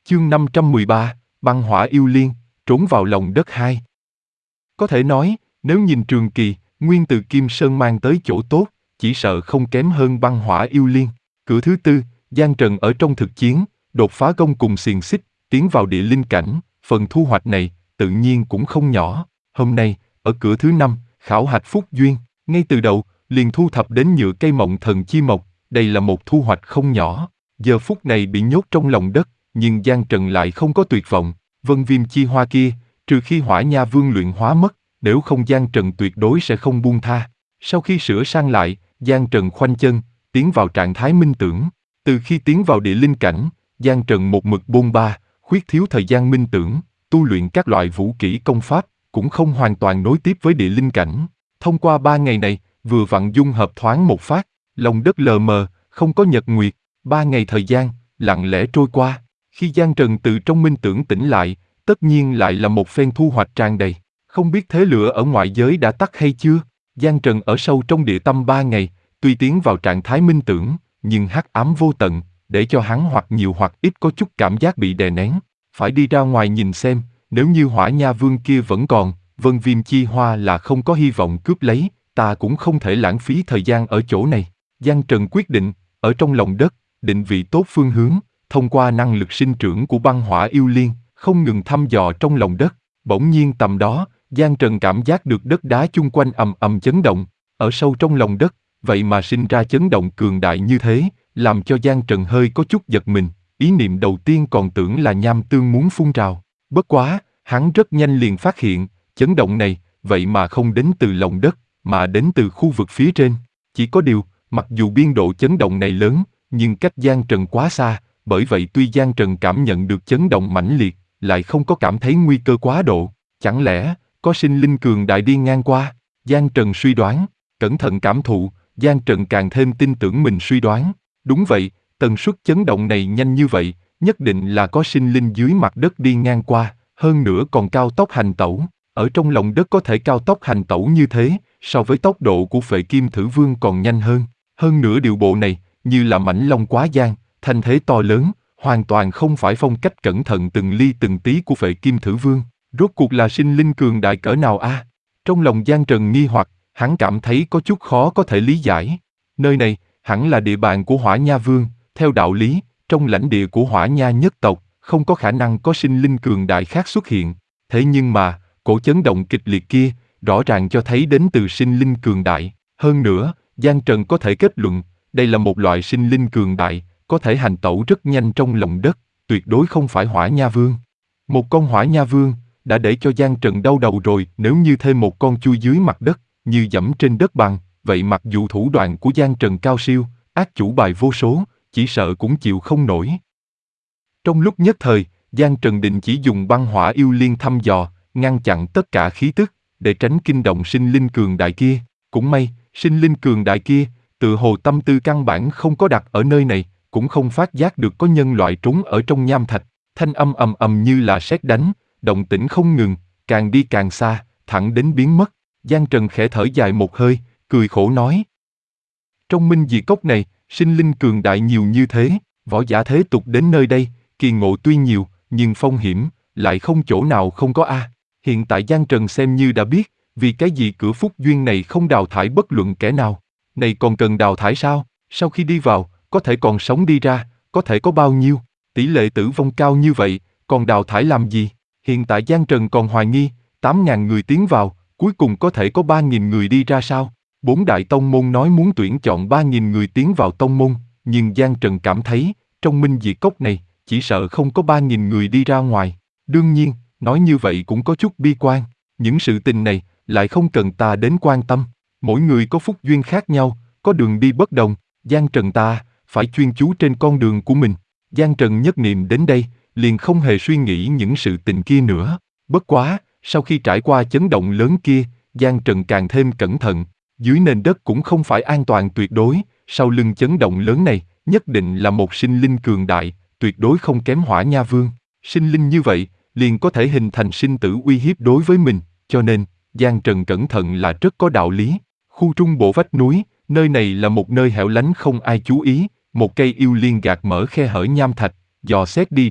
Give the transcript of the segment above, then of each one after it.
Chương 513, băng hỏa yêu liên, trốn vào lòng đất 2. Có thể nói, nếu nhìn trường kỳ, nguyên từ Kim Sơn mang tới chỗ tốt, chỉ sợ không kém hơn băng hỏa yêu liên. Cửa thứ tư, Giang Trần ở trong thực chiến, đột phá gông cùng xiềng xích, tiến vào địa linh cảnh, phần thu hoạch này, tự nhiên cũng không nhỏ. Hôm nay, ở cửa thứ 5, khảo hạch phúc duyên, ngay từ đầu, liền thu thập đến nhựa cây mộng thần chi mộc, đây là một thu hoạch không nhỏ. Giờ phút này bị nhốt trong lòng đất, nhưng Giang Trần lại không có tuyệt vọng. Vân viêm chi hoa kia, trừ khi Hỏa Nha Vương luyện hóa mất, nếu không Giang Trần tuyệt đối sẽ không buông tha. Sau khi sửa sang lại, Giang Trần khoanh chân, tiến vào trạng thái minh tưởng. Từ khi tiến vào địa linh cảnh, Giang Trần một mực bôn ba, khuyết thiếu thời gian minh tưởng, tu luyện các loại vũ kỹ công pháp, cũng không hoàn toàn nối tiếp với địa linh cảnh. Thông qua 3 ngày này, vừa vặn dung hợp thoáng một phát, lòng đất lờ mờ, không có nhật nguyệt, 3 ngày thời gian, lặng lẽ trôi qua. Khi Giang Trần từ trong minh tưởng tỉnh lại, tất nhiên lại là một phen thu hoạch tràn đầy. Không biết thế lửa ở ngoại giới đã tắt hay chưa? Giang Trần ở sâu trong địa tâm 3 ngày, tuy tiến vào trạng thái minh tưởng, nhưng hắc ám vô tận, để cho hắn hoặc nhiều hoặc ít có chút cảm giác bị đè nén. Phải đi ra ngoài nhìn xem, nếu như Hỏa Nha Vương kia vẫn còn, Vân Viêm Chi Hoa là không có hy vọng cướp lấy, ta cũng không thể lãng phí thời gian ở chỗ này. Giang Trần quyết định, ở trong lòng đất, định vị tốt phương hướng, thông qua năng lực sinh trưởng của băng hỏa yêu liên, không ngừng thăm dò trong lòng đất. Bỗng nhiên tầm đó, Giang Trần cảm giác được đất đá chung quanh ầm ầm chấn động, ở sâu trong lòng đất, vậy mà sinh ra chấn động cường đại như thế, làm cho Giang Trần hơi có chút giật mình, ý niệm đầu tiên còn tưởng là nham tương muốn phun trào. Bất quá, hắn rất nhanh liền phát hiện, chấn động này, vậy mà không đến từ lòng đất, mà đến từ khu vực phía trên. Chỉ có điều, mặc dù biên độ chấn động này lớn, nhưng cách Giang Trần quá xa, bởi vậy tuy Giang Trần cảm nhận được chấn động mãnh liệt, lại không có cảm thấy nguy cơ quá độ. Chẳng lẽ, có sinh linh cường đại đi ngang qua? Giang Trần suy đoán, cẩn thận cảm thụ, Giang Trần càng thêm tin tưởng mình suy đoán. Đúng vậy, tần suất chấn động này nhanh như vậy, nhất định là có sinh linh dưới mặt đất đi ngang qua, hơn nữa còn cao tốc hành tẩu. Ở trong lòng đất có thể cao tốc hành tẩu như thế, so với tốc độ của Phệ Kim Thử Vương còn nhanh hơn. Hơn nữa điều bộ này, như là mãnh long quá giang, thanh thế to lớn, hoàn toàn không phải phong cách cẩn thận từng ly từng tí của Phệ Kim Thử Vương. Rốt cuộc là sinh linh cường đại cỡ nào a? Trong lòng Giang Trần nghi hoặc, hắn cảm thấy có chút khó có thể lý giải. Nơi này, hẳn là địa bàn của Hỏa Nha Vương, theo đạo lý, trong lãnh địa của Hỏa Nha nhất tộc, không có khả năng có sinh linh cường đại khác xuất hiện. Thế nhưng mà, cổ chấn động kịch liệt kia, rõ ràng cho thấy đến từ sinh linh cường đại. Hơn nữa, Giang Trần có thể kết luận, đây là một loại sinh linh cường đại, có thể hành tẩu rất nhanh trong lòng đất, tuyệt đối không phải Hỏa Nha Vương. Một con Hỏa Nha Vương, đã để cho Giang Trần đau đầu rồi, nếu như thêm một con chui dưới mặt đất, như dẫm trên đất bằng, vậy mặc dù thủ đoạn của Giang Trần cao siêu, ác chủ bài vô số, chỉ sợ cũng chịu không nổi. Trong lúc nhất thời, Giang Trần định chỉ dùng băng hỏa yêu liên thăm dò, ngăn chặn tất cả khí tức, để tránh kinh động sinh linh cường đại kia. Cũng may, sinh linh cường đại kia, tự hồ tâm tư căn bản không có đặt ở nơi này, cũng không phát giác được có nhân loại trốn ở trong nham thạch. Thanh âm ầm ầm như là sét đánh, động tĩnh không ngừng, càng đi càng xa, thẳng đến biến mất. Giang Trần khẽ thở dài một hơi, cười khổ nói. Trong Minh Diệt Cốc này, sinh linh cường đại nhiều như thế, võ giả thế tục đến nơi đây, kỳ ngộ tuy nhiều, nhưng phong hiểm, lại không chỗ nào không có a. Hiện tại Giang Trần xem như đã biết, vì cái gì cửa phúc duyên này không đào thải bất luận kẻ nào. Này còn cần đào thải sao? Sau khi đi vào, có thể còn sống đi ra, có thể có bao nhiêu? Tỷ lệ tử vong cao như vậy, còn đào thải làm gì? Hiện tại Giang Trần còn hoài nghi, 8.000 người tiến vào, cuối cùng có thể có 3.000 người đi ra sao? 4 đại tông môn nói muốn tuyển chọn 3.000 người tiến vào tông môn, nhưng Giang Trần cảm thấy, trong Minh Diệt Cốc này, chỉ sợ không có 3.000 người đi ra ngoài. Đương nhiên, nói như vậy cũng có chút bi quan, những sự tình này, lại không cần ta đến quan tâm. Mỗi người có phúc duyên khác nhau, có đường đi bất đồng, Giang Trần ta, phải chuyên chú trên con đường của mình. Giang Trần nhất niệm đến đây, liền không hề suy nghĩ những sự tình kia nữa. Bất quá, sau khi trải qua chấn động lớn kia, Giang Trần càng thêm cẩn thận. Dưới nền đất cũng không phải an toàn tuyệt đối, sau lưng chấn động lớn này, nhất định là một sinh linh cường đại, tuyệt đối không kém Hỏa Nha Vương. Sinh linh như vậy, liền có thể hình thành sinh tử uy hiếp đối với mình, cho nên, Giang Trần cẩn thận là rất có đạo lý. Khu trung bộ vách núi, nơi này là một nơi hẻo lánh không ai chú ý, một cây yêu liên gạt mở khe hở nham thạch, dò xét đi ra,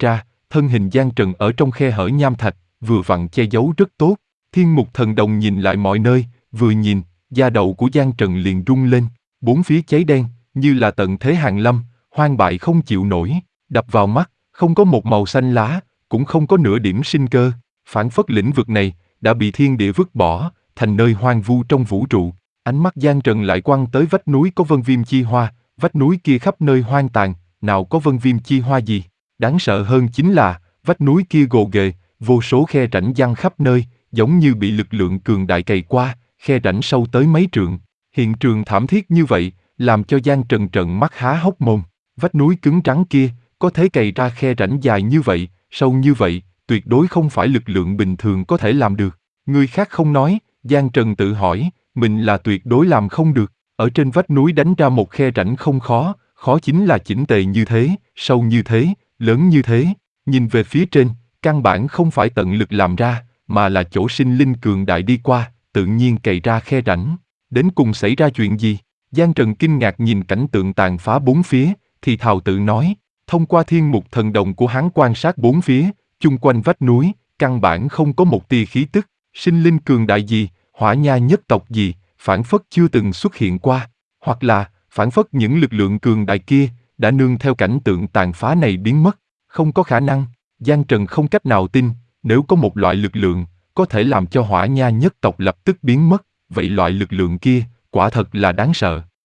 thân hình Giang Trần ở trong khe hở nham thạch, vừa vặn che giấu rất tốt. Thiên Mục Thần Đồng nhìn lại mọi nơi, vừa nhìn, da đầu của Giang Trần liền rung lên, bốn phía cháy đen, như là tận thế hàng lâm, hoang bại không chịu nổi, đập vào mắt, không có một màu xanh lá, cũng không có nửa điểm sinh cơ, phảng phất lĩnh vực này đã bị thiên địa vứt bỏ, thành nơi hoang vu trong vũ trụ. Ánh mắt Giang Trần lại quăng tới vách núi có vân viêm chi hoa, vách núi kia khắp nơi hoang tàn, nào có vân viêm chi hoa gì. Đáng sợ hơn chính là, vách núi kia gồ ghề, vô số khe rãnh giăng khắp nơi, giống như bị lực lượng cường đại cày qua, khe rãnh sâu tới mấy trượng. Hiện trường thảm thiết như vậy, làm cho Giang Trần trợn mắt há hốc mồm. Vách núi cứng trắng kia, có thể cày ra khe rãnh dài như vậy, sâu như vậy, tuyệt đối không phải lực lượng bình thường có thể làm được. Người khác không nói, Giang Trần tự hỏi, mình là tuyệt đối làm không được. Ở trên vách núi đánh ra một khe rãnh không khó, khó chính là chỉnh tề như thế, sâu như thế, lớn như thế. Nhìn về phía trên, căn bản không phải tận lực làm ra, mà là chỗ sinh linh cường đại đi qua, tự nhiên cày ra khe rãnh. Đến cùng xảy ra chuyện gì? Giang Trần kinh ngạc nhìn cảnh tượng tàn phá bốn phía, thì thào tự nói, thông qua thiên mục thần đồng của hắn quan sát bốn phía, chung quanh vách núi, căn bản không có một tia khí tức, sinh linh cường đại gì, hỏa nha nhất tộc gì, phảng phất chưa từng xuất hiện qua, hoặc là, phảng phất những lực lượng cường đại kia, đã nương theo cảnh tượng tàn phá này biến mất, không có khả năng. Giang Trần không cách nào tin, nếu có một loại lực lượng, có thể làm cho hỏa nha nhất tộc lập tức biến mất, vậy loại lực lượng kia, quả thật là đáng sợ.